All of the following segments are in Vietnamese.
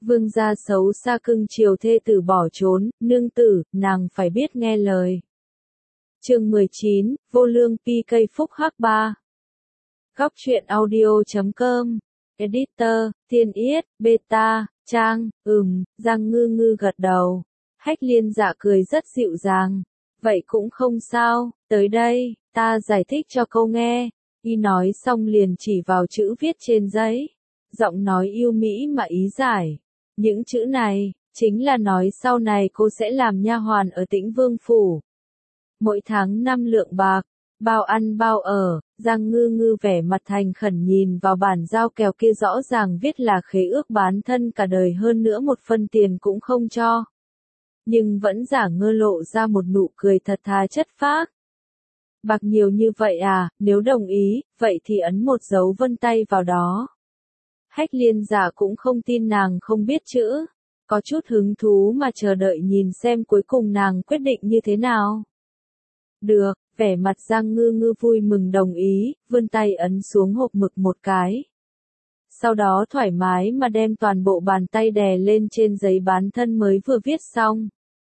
Vương gia xấu xa cưng chiều thê tử bỏ trốn, nương tử, nàng phải biết nghe lời. Chương 19, Vô Lương PK Phúc Hắc 3. Góc truyện audio.com. Editor, Tiên Yết, Beta, Trang, Giang Ngư Ngư gật đầu. Hách Liên Dạ cười rất dịu dàng. Vậy cũng không sao, tới đây, ta giải thích cho câu nghe. Y nói xong liền chỉ vào chữ viết trên giấy. Giọng nói yêu mỹ mà ý giải. Những chữ này, chính là nói sau này cô sẽ làm nha hoàn ở Tĩnh Vương Phủ. Mỗi tháng 5 lượng bạc, bao ăn bao ở. Giang Ngư Ngư vẻ mặt thành khẩn nhìn vào bản giao kèo kia rõ ràng viết là khế ước bán thân cả đời, hơn nữa một phân tiền cũng không cho. Nhưng vẫn giả ngơ lộ ra một nụ cười thật thà chất phác. Bạc nhiều như vậy à, nếu đồng ý, vậy thì ấn một dấu vân tay vào đó. Hách Liên Dạ cũng không tin nàng không biết chữ, có chút hứng thú mà chờ đợi nhìn xem cuối cùng nàng quyết định như thế nào. Được, vẻ mặt Giang Ngư Ngư vui mừng đồng ý, vươn tay ấn xuống hộp mực một cái. Sau đó thoải mái mà đem toàn bộ bàn tay đè lên trên giấy bán thân mới vừa viết xong.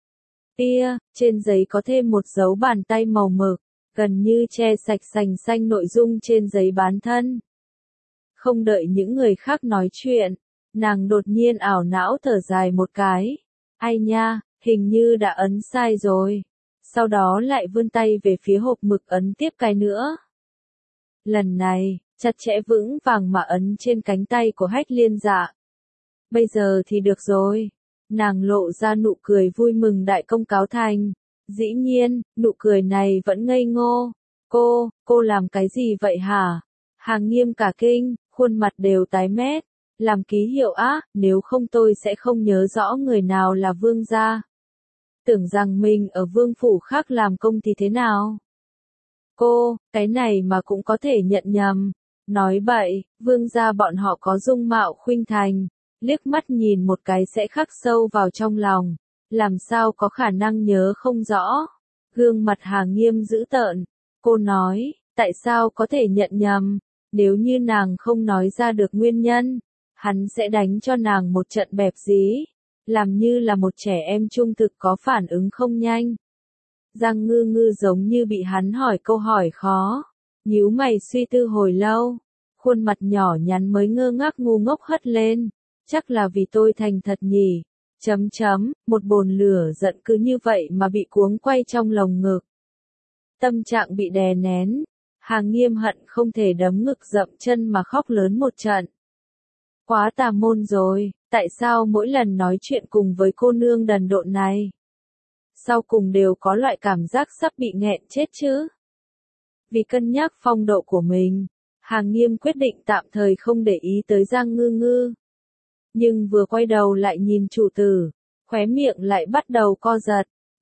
Trên giấy có thêm một dấu bàn tay màu mực, gần như che sạch sành xanh nội dung trên giấy bán thân. Không đợi những người khác nói chuyện, nàng đột nhiên ảo não thở dài một cái. Ai nha, hình như đã ấn sai rồi. Sau đó lại vươn tay về phía hộp mực ấn tiếp cái nữa. Lần này, chặt chẽ vững vàng mà ấn trên cánh tay của Hách Liên Dạ. Bây giờ thì được rồi. Nàng lộ ra nụ cười vui mừng đại công cáo thành. Dĩ nhiên, nụ cười này vẫn ngây ngô. Cô làm cái gì vậy hả? Hàng Nghiêm cả kinh, khuôn mặt đều tái mét. Làm ký hiệu á, nếu không tôi sẽ không nhớ rõ người nào là vương gia. Tưởng rằng mình ở vương phủ khác làm công thì thế nào? Cái này mà cũng có thể nhận nhầm. Nói bậy, vương gia bọn họ có dung mạo khuynh thành. Liếc mắt nhìn một cái sẽ khắc sâu vào trong lòng. Làm sao có khả năng nhớ không rõ? Gương mặt Hàng Nghiêm dữ tợn. Cô nói, tại sao có thể nhận nhầm? Nếu như nàng không nói ra được nguyên nhân, hắn sẽ đánh cho nàng một trận bẹp dí. Làm như là một trẻ em trung thực có phản ứng không nhanh. Giang Ngư Ngư giống như bị hắn hỏi câu hỏi khó. Nhíu mày suy tư hồi lâu. Khuôn mặt nhỏ nhắn mới ngơ ngác ngu ngốc hất lên. Chắc là vì tôi thành thật nhỉ. Một bồn lửa giận cứ như vậy mà bị cuống quay trong lồng ngực. Tâm trạng bị đè nén. Hàng Nghiêm hận không thể đấm ngực dậm chân mà khóc lớn một trận. Quá tà môn rồi, tại sao mỗi lần nói chuyện cùng với cô nương đần độn này? Sau cùng đều có loại cảm giác sắp bị nghẹn chết chứ? Vì cân nhắc phong độ của mình, Hàng Nghiêm quyết định tạm thời không để ý tới Giang Ngư Ngư. Nhưng vừa quay đầu lại nhìn chủ tử, khóe miệng lại bắt đầu co giật.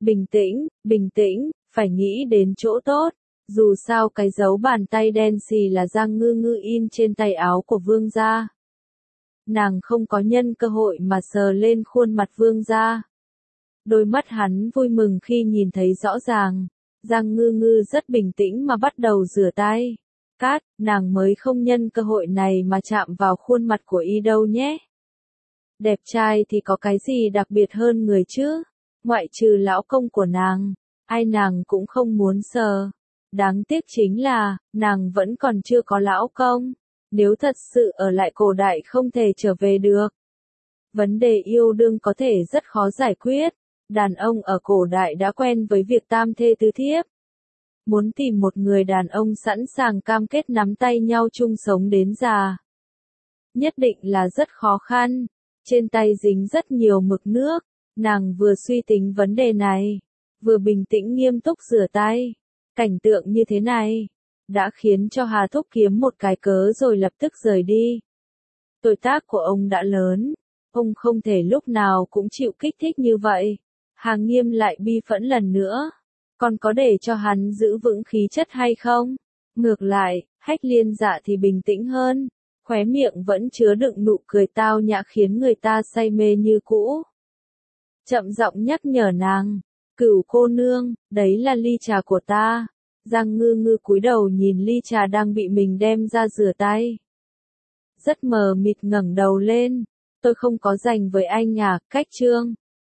Bình tĩnh, phải nghĩ đến chỗ tốt. Dù sao cái dấu bàn tay đen xì là Giang Ngư Ngư in trên tay áo của vương gia. Nàng không có nhân cơ hội mà sờ lên khuôn mặt vương gia. Đôi mắt hắn vui mừng khi nhìn thấy rõ ràng. Giang Ngư Ngư rất bình tĩnh mà bắt đầu rửa tay. Nàng mới không nhân cơ hội này mà chạm vào khuôn mặt của y đâu nhé. Đẹp trai thì có cái gì đặc biệt hơn người chứ? Ngoại trừ lão công của nàng, ai nàng cũng không muốn sờ. Đáng tiếc chính là, nàng vẫn còn chưa có lão công. Nếu thật sự ở lại cổ đại không thể trở về được. Vấn đề yêu đương có thể rất khó giải quyết. Đàn ông ở cổ đại đã quen với việc tam thê tứ thiếp. Muốn tìm một người đàn ông sẵn sàng cam kết nắm tay nhau chung sống đến già, nhất định là rất khó khăn. Trên tay dính rất nhiều mực nước. Nàng vừa suy tính vấn đề này, vừa bình tĩnh nghiêm túc rửa tay. Cảnh tượng như thế này đã khiến cho Hà Thúc kiếm một cái cớ rồi lập tức rời đi. Tuổi tác của ông đã lớn, ông không thể lúc nào cũng chịu kích thích như vậy. Hàng Nghiêm lại bi phẫn lần nữa. Còn có để cho hắn giữ vững khí chất hay không? Ngược lại, Hách Liên Dạ thì bình tĩnh hơn. Khóe miệng vẫn chứa đựng nụ cười tao nhã khiến người ta say mê như cũ. Chậm giọng nhắc nhở nàng. Cửu cô nương, đấy là ly trà của ta. Giang Ngư Ngư cúi đầu nhìn ly trà đang bị mình đem ra rửa tay. Rất mờ mịt ngẩng đầu lên. tôi không có dành với anh à, cách chương.